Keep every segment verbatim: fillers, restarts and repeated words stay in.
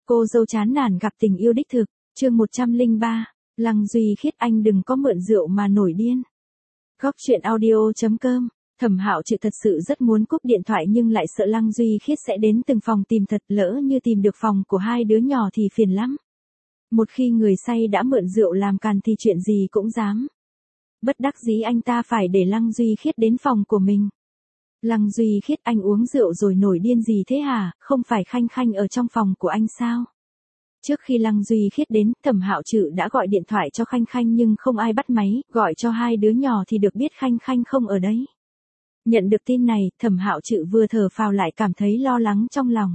Cô dâu chán nản gặp tình yêu đích thực, chương một trăm lẻ ba, Lăng Duy Khiết anh đừng có mượn rượu mà nổi điên. Góc truyện audio chấm com, Thẩm Hạo Trự thật sự rất muốn cúp điện thoại nhưng lại sợ Lăng Duy Khiết sẽ đến từng phòng tìm thật, lỡ như tìm được phòng của hai đứa nhỏ thì phiền lắm. Một khi người say đã mượn rượu làm càn thì chuyện gì cũng dám. Bất đắc dĩ anh ta phải để Lăng Duy Khiết đến phòng của mình. Lăng Duy Khiết anh uống rượu rồi nổi điên gì thế hả, không phải Khanh Khanh ở trong phòng của anh sao? Trước khi Lăng Duy Khiết đến, Thẩm Hạo Trự đã gọi điện thoại cho Khanh Khanh nhưng không ai bắt máy, gọi cho hai đứa nhỏ thì được biết Khanh Khanh không ở đấy. Nhận được tin này, Thẩm Hạo Trự vừa thở phào lại cảm thấy lo lắng trong lòng.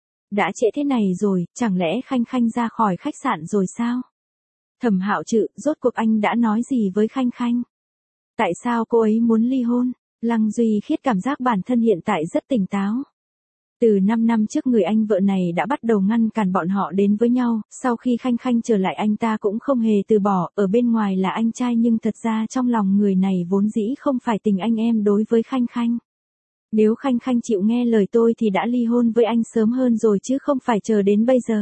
Đã trễ thế này rồi, chẳng lẽ Khanh Khanh ra khỏi khách sạn rồi sao? Thẩm Hạo Trự, rốt cuộc anh đã nói gì với Khanh Khanh? Tại sao cô ấy muốn ly hôn? Lăng Duy Khiết cảm giác bản thân hiện tại rất tỉnh táo. Từ năm năm trước người anh vợ này đã bắt đầu ngăn cản bọn họ đến với nhau, sau khi Khanh Khanh trở lại anh ta cũng không hề từ bỏ, ở bên ngoài là anh trai nhưng thật ra trong lòng người này vốn dĩ không phải tình anh em đối với Khanh Khanh. Nếu Khanh Khanh chịu nghe lời tôi thì đã ly hôn với anh sớm hơn rồi chứ không phải chờ đến bây giờ.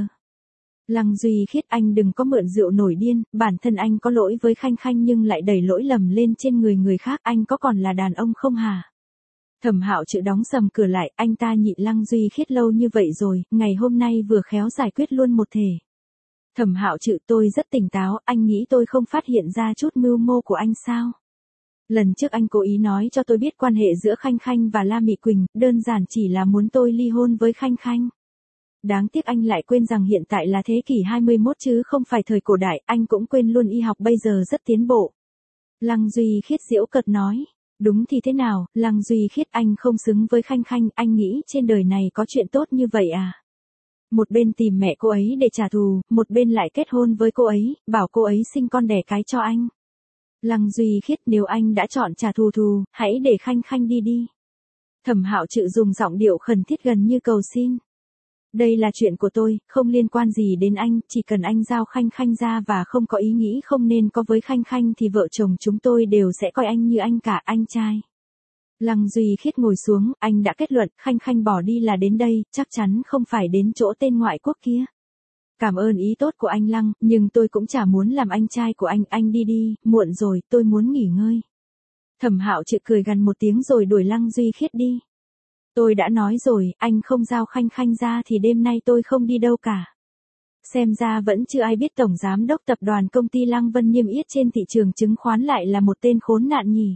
Lăng Duy Khiết anh đừng có mượn rượu nổi điên, bản thân anh có lỗi với Khanh Khanh nhưng lại đẩy lỗi lầm lên trên người người khác, anh có còn là đàn ông không hả? Thẩm Hạo Trự đóng sầm cửa lại, anh ta nhịn Lăng Duy Khiết lâu như vậy rồi, ngày hôm nay vừa khéo giải quyết luôn một thể. Thẩm Hạo Trự, tôi rất tỉnh táo, anh nghĩ tôi không phát hiện ra chút mưu mô của anh sao? Lần trước anh cố ý nói cho tôi biết quan hệ giữa Khanh Khanh và La Mị Quỳnh, đơn giản chỉ là muốn tôi ly hôn với Khanh Khanh. Đáng tiếc anh lại quên rằng hiện tại là thế kỷ hai mươi mốt chứ không phải thời cổ đại, anh cũng quên luôn y học bây giờ rất tiến bộ. Lăng Duy Khiết giễu cợt nói, đúng thì thế nào, Lăng Duy Khiết anh không xứng với Khanh Khanh, anh nghĩ trên đời này có chuyện tốt như vậy à? Một bên tìm mẹ cô ấy để trả thù, một bên lại kết hôn với cô ấy, bảo cô ấy sinh con đẻ cái cho anh. Lăng Duy Khiết, nếu anh đã chọn trả thù thù, hãy để Khanh Khanh đi đi. Thẩm Hạo Trự dùng giọng điệu khẩn thiết gần như cầu xin. Đây là chuyện của tôi, không liên quan gì đến anh, chỉ cần anh giao Khanh Khanh ra và không có ý nghĩ không nên có với Khanh Khanh thì vợ chồng chúng tôi đều sẽ coi anh như anh cả, anh trai. Lăng Duy Khiết ngồi xuống, anh đã kết luận, Khanh Khanh bỏ đi là đến đây, chắc chắn không phải đến chỗ tên ngoại quốc kia. Cảm ơn ý tốt của anh Lăng, nhưng tôi cũng chả muốn làm anh trai của anh, anh đi đi, muộn rồi, tôi muốn nghỉ ngơi. Thẩm Hạo Trự cười gằn một tiếng rồi đuổi Lăng Duy Khiết đi. Tôi đã nói rồi, anh không giao Khanh Khanh ra thì đêm nay tôi không đi đâu cả. Xem ra vẫn chưa ai biết Tổng Giám đốc Tập đoàn Công ty Lăng Vân niêm yết trên thị trường chứng khoán lại là một tên khốn nạn nhỉ.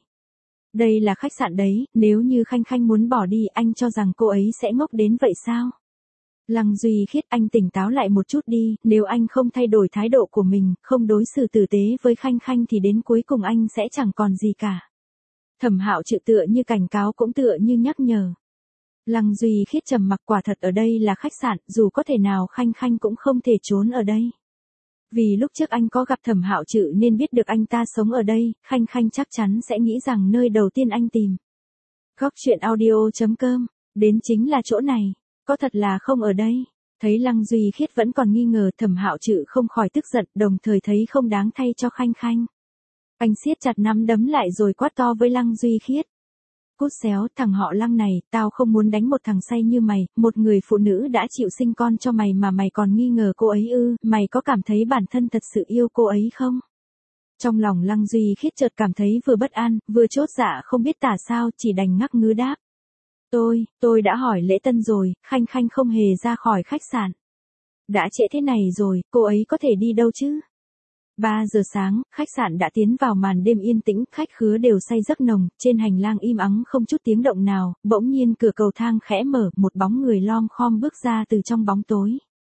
Đây là khách sạn đấy, nếu như Khanh Khanh muốn bỏ đi anh cho rằng cô ấy sẽ ngốc đến vậy sao? Lăng Duy Khiết, anh tỉnh táo lại một chút đi, nếu anh không thay đổi thái độ của mình, không đối xử tử tế với Khanh Khanh thì đến cuối cùng anh sẽ chẳng còn gì cả. Thẩm Hạo Trự tựa như cảnh cáo cũng tựa như nhắc nhở. Lăng Duy Khiết trầm mặc, quả thật ở đây là khách sạn, dù có thể nào Khanh Khanh cũng không thể trốn ở đây. Vì lúc trước anh có gặp Thẩm Hạo Trự nên biết được anh ta sống ở đây, Khanh Khanh chắc chắn sẽ nghĩ rằng nơi đầu tiên anh tìm. Góc truyện audio chấm com, đến chính là chỗ này, có thật là không ở đây. Thấy Lăng Duy Khiết vẫn còn nghi ngờ, Thẩm Hạo Trự không khỏi tức giận, đồng thời thấy không đáng thay cho Khanh Khanh. Anh siết chặt nắm đấm lại rồi quát to với Lăng Duy Khiết. Cút xéo, thằng họ Lăng này, tao không muốn đánh một thằng say như mày, một người phụ nữ đã chịu sinh con cho mày mà mày còn nghi ngờ cô ấy ư, mày có cảm thấy bản thân thật sự yêu cô ấy không? Trong lòng Lăng Duy Khiết chợt cảm thấy vừa bất an, vừa chốt dạ không biết tả sao, chỉ đành ngắc ngứ đáp. Tôi, tôi đã hỏi lễ tân rồi, Khanh Khanh không hề ra khỏi khách sạn. Đã trễ thế này rồi, cô ấy có thể đi đâu chứ? ba giờ sáng, khách sạn đã tiến vào màn đêm yên tĩnh, khách khứa đều say giấc nồng, trên hành lang im ắng không chút tiếng động nào, bỗng nhiên cửa cầu thang khẽ mở, một bóng người lom khom bước ra từ trong bóng tối.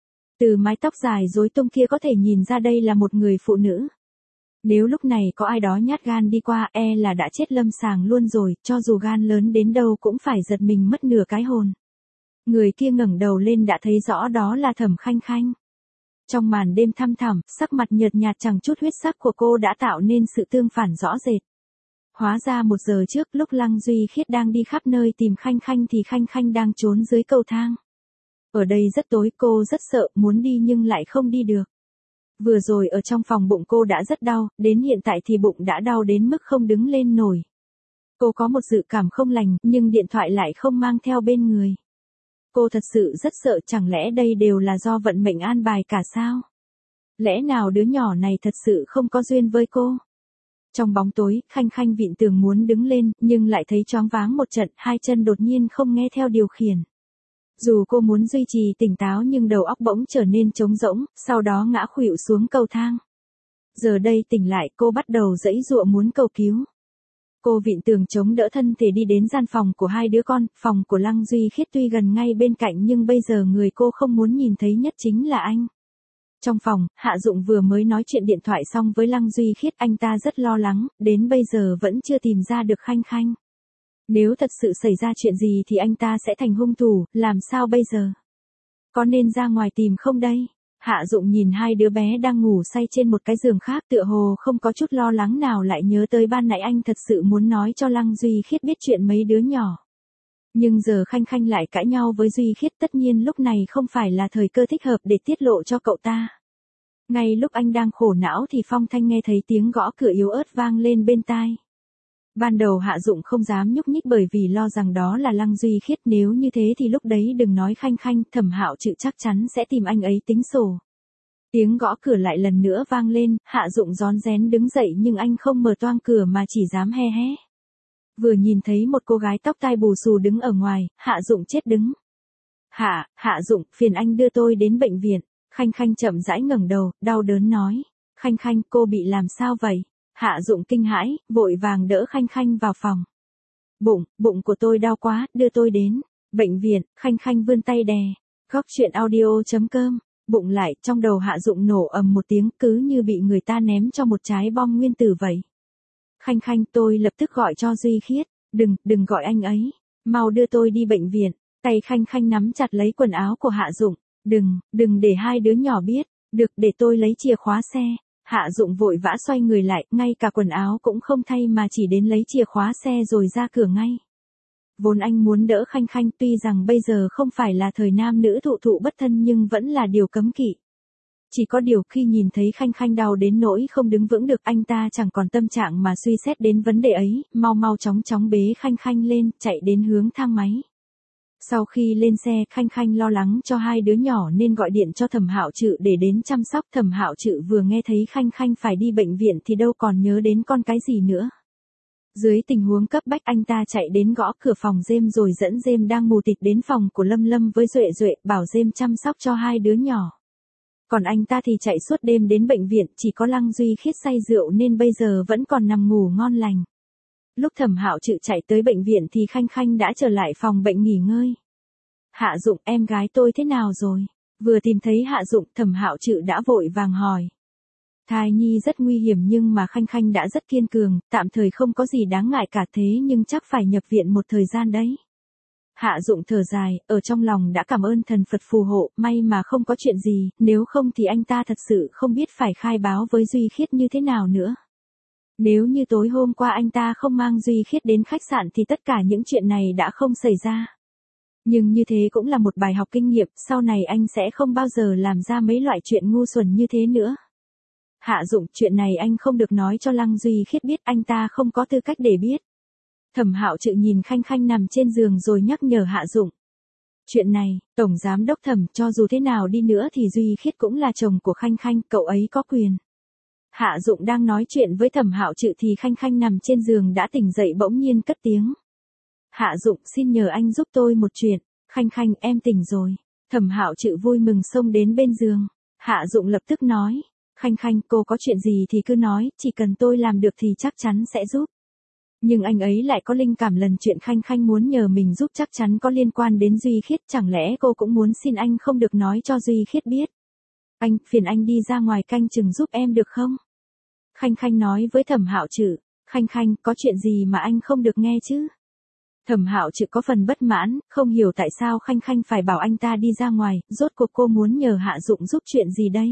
Từ mái tóc dài rối tung kia có thể nhìn ra đây là một người phụ nữ. Nếu lúc này có ai đó nhát gan đi qua e là đã chết lâm sàng luôn rồi, cho dù gan lớn đến đâu cũng phải giật mình mất nửa cái hồn. Người kia ngẩng đầu lên đã thấy rõ đó là Thẩm Khanh Khanh. Trong màn đêm thăm thẳm, sắc mặt nhợt nhạt chẳng chút huyết sắc của cô đã tạo nên sự tương phản rõ rệt. Hóa ra một giờ trước lúc Lăng Duy Khiết đang đi khắp nơi tìm Khanh Khanh thì Khanh Khanh đang trốn dưới cầu thang. Ở đây rất tối, cô rất sợ, muốn đi nhưng lại không đi được. Vừa rồi ở trong phòng bụng cô đã rất đau, đến hiện tại thì bụng đã đau đến mức không đứng lên nổi. Cô có một dự cảm không lành, nhưng điện thoại lại không mang theo bên người. Cô thật sự rất sợ, chẳng lẽ đây đều là do vận mệnh an bài cả sao? Lẽ nào đứa nhỏ này thật sự không có duyên với cô? Trong bóng tối, Khanh Khanh vịn tường muốn đứng lên, nhưng lại thấy choáng váng một trận, hai chân đột nhiên không nghe theo điều khiển. Dù cô muốn duy trì tỉnh táo nhưng đầu óc bỗng trở nên trống rỗng, sau đó ngã khuỵu xuống cầu thang. Giờ đây tỉnh lại, cô bắt đầu giãy giụa muốn cầu cứu. Cô vịn tường chống đỡ thân thể đi đến gian phòng của hai đứa con, phòng của Lăng Duy Khiết tuy gần ngay bên cạnh nhưng bây giờ người cô không muốn nhìn thấy nhất chính là anh. Trong phòng, Hạ Dụng vừa mới nói chuyện điện thoại xong với Lăng Duy Khiết, anh ta rất lo lắng, đến bây giờ vẫn chưa tìm ra được Khanh Khanh. Nếu thật sự xảy ra chuyện gì thì anh ta sẽ thành hung thủ, làm sao bây giờ? Có nên ra ngoài tìm không đây? Hạ Dụng nhìn hai đứa bé đang ngủ say trên một cái giường khác, tựa hồ không có chút lo lắng nào, lại nhớ tới ban nãy anh thật sự muốn nói cho Lăng Duy Khiết biết chuyện mấy đứa nhỏ. Nhưng giờ Khanh Khanh lại cãi nhau với Duy Khiết, tất nhiên lúc này không phải là thời cơ thích hợp để tiết lộ cho cậu ta. Ngay lúc anh đang khổ não thì Phong Thanh nghe thấy tiếng gõ cửa yếu ớt vang lên bên tai. Ban đầu Hạ Dụng không dám nhúc nhích bởi vì lo rằng đó là Lăng Duy Khiết, nếu như thế thì lúc đấy đừng nói Khanh Khanh, Thẩm Hạo Trự chắc chắn sẽ tìm anh ấy tính sổ. Tiếng gõ cửa lại lần nữa vang lên, Hạ Dụng rón rén đứng dậy nhưng anh không mở toang cửa mà chỉ dám he hé. Vừa nhìn thấy một cô gái tóc tai bù xù đứng ở ngoài, Hạ Dụng chết đứng. Hạ, Hạ Dụng, phiền anh đưa tôi đến bệnh viện. Khanh Khanh chậm rãi ngẩng đầu, đau đớn nói. Khanh Khanh, cô bị làm sao vậy? Hạ Dụng kinh hãi, vội vàng đỡ Khanh Khanh vào phòng. Bụng, bụng của tôi đau quá, đưa tôi đến bệnh viện. Khanh Khanh vươn tay đè. Góc truyện audio chấm com. Bụng lại, trong đầu Hạ Dụng nổ ầm một tiếng, cứ như bị người ta ném cho một trái bom nguyên tử vậy. Khanh Khanh, tôi lập tức gọi cho Duy Khiết. Đừng, đừng gọi anh ấy. Mau đưa tôi đi bệnh viện. Tay Khanh Khanh nắm chặt lấy quần áo của Hạ Dụng. Đừng, đừng để hai đứa nhỏ biết. Được, để tôi lấy chìa khóa xe. Hạ Dụng vội vã xoay người lại, ngay cả quần áo cũng không thay mà chỉ đến lấy chìa khóa xe rồi ra cửa ngay. Vốn anh muốn đỡ Khanh Khanh, tuy rằng bây giờ không phải là thời nam nữ thụ thụ bất thân nhưng vẫn là điều cấm kỵ. Chỉ có điều khi nhìn thấy Khanh Khanh đau đến nỗi không đứng vững được, anh ta chẳng còn tâm trạng mà suy xét đến vấn đề ấy, mau mau chóng chóng bế Khanh Khanh lên, chạy đến hướng thang máy. Sau khi lên xe, Khanh Khanh lo lắng cho hai đứa nhỏ nên gọi điện cho Thẩm Hạo Trự để đến chăm sóc. Thẩm Hạo Trự vừa nghe thấy Khanh Khanh phải đi bệnh viện thì đâu còn nhớ đến con cái gì nữa. Dưới tình huống cấp bách, anh ta chạy đến gõ cửa phòng Dêm rồi dẫn Dêm đang mù tịt đến phòng của Lâm Lâm với Duệ Duệ, bảo Dêm chăm sóc cho hai đứa nhỏ. Còn anh ta thì chạy suốt đêm đến bệnh viện, chỉ có Lăng Duy Khiết say rượu nên bây giờ vẫn còn nằm ngủ ngon lành. Lúc Thẩm Hạo Trự chạy tới bệnh viện thì Khanh Khanh đã trở lại phòng bệnh nghỉ ngơi. Hạ Dụng, em gái tôi thế nào rồi? Vừa tìm thấy Hạ Dụng, Thẩm Hạo Trự đã vội vàng hỏi. Thai nhi rất nguy hiểm nhưng mà Khanh Khanh đã rất kiên cường, tạm thời không có gì đáng ngại cả, thế nhưng chắc phải nhập viện một thời gian đấy. Hạ Dụng thở dài, ở trong lòng đã cảm ơn thần Phật phù hộ, may mà không có chuyện gì, nếu không thì anh ta thật sự không biết phải khai báo với Duy Khiết như thế nào nữa. Nếu như tối hôm qua anh ta không mang Duy Khiết đến khách sạn thì tất cả những chuyện này đã không xảy ra. Nhưng như thế cũng là một bài học kinh nghiệm, sau này anh sẽ không bao giờ làm ra mấy loại chuyện ngu xuẩn như thế nữa. Hạ Dụng, chuyện này anh không được nói cho Lăng Duy Khiết biết, anh ta không có tư cách để biết. Thẩm Hạo Trự nhìn Khanh Khanh nằm trên giường rồi nhắc nhở Hạ Dụng. Chuyện này, Tổng Giám Đốc Thẩm, cho dù thế nào đi nữa thì Duy Khiết cũng là chồng của Khanh Khanh, cậu ấy có quyền. Hạ Dụng đang nói chuyện với Thẩm Hạo Trự thì Khanh Khanh nằm trên giường đã tỉnh dậy, bỗng nhiên cất tiếng. Hạ Dụng, xin nhờ anh giúp tôi một chuyện. Khanh Khanh, em tỉnh rồi. Thẩm Hạo Trự vui mừng xông đến bên giường. Hạ Dụng lập tức nói. Khanh Khanh, cô có chuyện gì thì cứ nói, chỉ cần tôi làm được thì chắc chắn sẽ giúp. Nhưng anh ấy lại có linh cảm lần chuyện Khanh Khanh muốn nhờ mình giúp chắc chắn có liên quan đến Duy Khiết, chẳng lẽ cô cũng muốn xin anh không được nói cho Duy Khiết biết. Anh, phiền anh đi ra ngoài canh chừng giúp em được không? Khanh Khanh nói với Thẩm Hạo Trự. Khanh Khanh, có chuyện gì mà anh không được nghe chứ? Thẩm Hạo Trự có phần bất mãn, không hiểu tại sao Khanh Khanh phải bảo anh ta đi ra ngoài, rốt cuộc cô muốn nhờ Hạ Dụng giúp chuyện gì đây?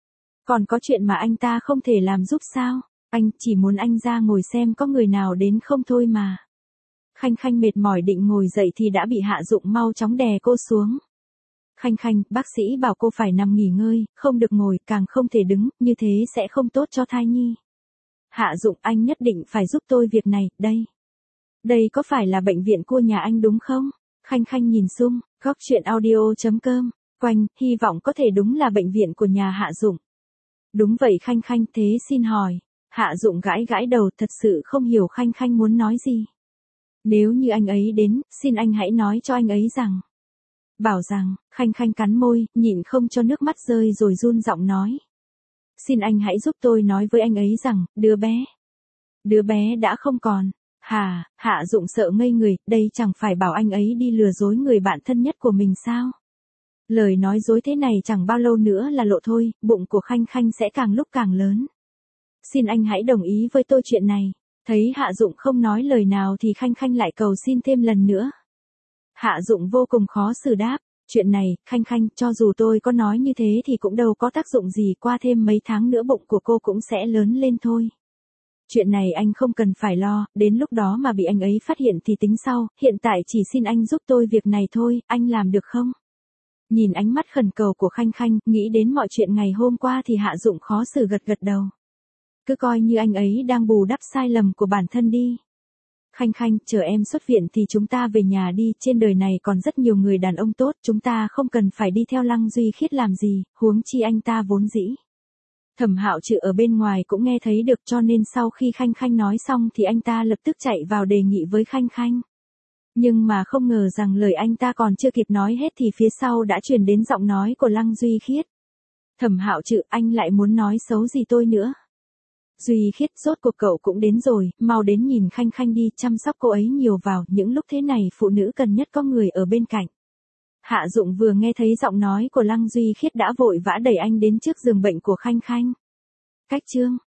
Còn có chuyện mà anh ta không thể làm giúp sao? Anh chỉ muốn anh ra ngồi xem có người nào đến không thôi mà. Khanh Khanh mệt mỏi định ngồi dậy thì đã bị Hạ Dụng mau chóng đè cô xuống. Khanh Khanh, bác sĩ bảo cô phải nằm nghỉ ngơi, không được ngồi, càng không thể đứng, như thế sẽ không tốt cho thai nhi. Hạ Dụng, anh nhất định phải giúp tôi việc này, đây. Đây có phải là bệnh viện của nhà anh đúng không? Khanh Khanh nhìn xung, góc chuyện audio.com, quanh, hy vọng có thể đúng là bệnh viện của nhà Hạ Dụng. Đúng vậy Khanh Khanh, thế xin hỏi. Hạ Dụng gãi gãi đầu, thật sự không hiểu Khanh Khanh muốn nói gì. Nếu như anh ấy đến, xin anh hãy nói cho anh ấy rằng. Bảo rằng, Khanh Khanh cắn môi, nhịn không cho nước mắt rơi rồi run giọng nói. Xin anh hãy giúp tôi nói với anh ấy rằng, đứa bé. Đứa bé đã không còn. Hà, Hạ Dụng sợ ngây người, đây chẳng phải bảo anh ấy đi lừa dối người bạn thân nhất của mình sao? Lời nói dối thế này chẳng bao lâu nữa là lộ thôi, bụng của Khanh Khanh sẽ càng lúc càng lớn. Xin anh hãy đồng ý với tôi chuyện này. Thấy Hạ Dụng không nói lời nào thì Khanh Khanh lại cầu xin thêm lần nữa. Hạ Dụng vô cùng khó xử đáp, chuyện này, Khanh Khanh, cho dù tôi có nói như thế thì cũng đâu có tác dụng gì, qua thêm mấy tháng nữa bụng của cô cũng sẽ lớn lên thôi. Chuyện này anh không cần phải lo, đến lúc đó mà bị anh ấy phát hiện thì tính sau, hiện tại chỉ xin anh giúp tôi việc này thôi, anh làm được không? Nhìn ánh mắt khẩn cầu của Khanh Khanh, nghĩ đến mọi chuyện ngày hôm qua thì Hạ Dụng khó xử gật gật đầu. Cứ coi như anh ấy đang bù đắp sai lầm của bản thân đi. Khanh Khanh, chờ em xuất viện thì chúng ta về nhà đi, trên đời này còn rất nhiều người đàn ông tốt, chúng ta không cần phải đi theo Lăng Duy Khiết làm gì, huống chi anh ta vốn dĩ. Thẩm Hạo Trự ở bên ngoài cũng nghe thấy được, cho nên sau khi Khanh Khanh nói xong thì anh ta lập tức chạy vào đề nghị với Khanh Khanh. Nhưng mà không ngờ rằng lời anh ta còn chưa kịp nói hết thì phía sau đã truyền đến giọng nói của Lăng Duy Khiết. Thẩm Hạo Trự, anh lại muốn nói xấu gì tôi nữa? Duy Khiết, rốt cuộc cậu cũng đến rồi, mau đến nhìn Khanh Khanh đi, chăm sóc cô ấy nhiều vào, những lúc thế này phụ nữ cần nhất có người ở bên cạnh. Hạ Dụng vừa nghe thấy giọng nói của Lăng Duy Khiết đã vội vã đẩy anh đến trước giường bệnh của Khanh Khanh. Cách chương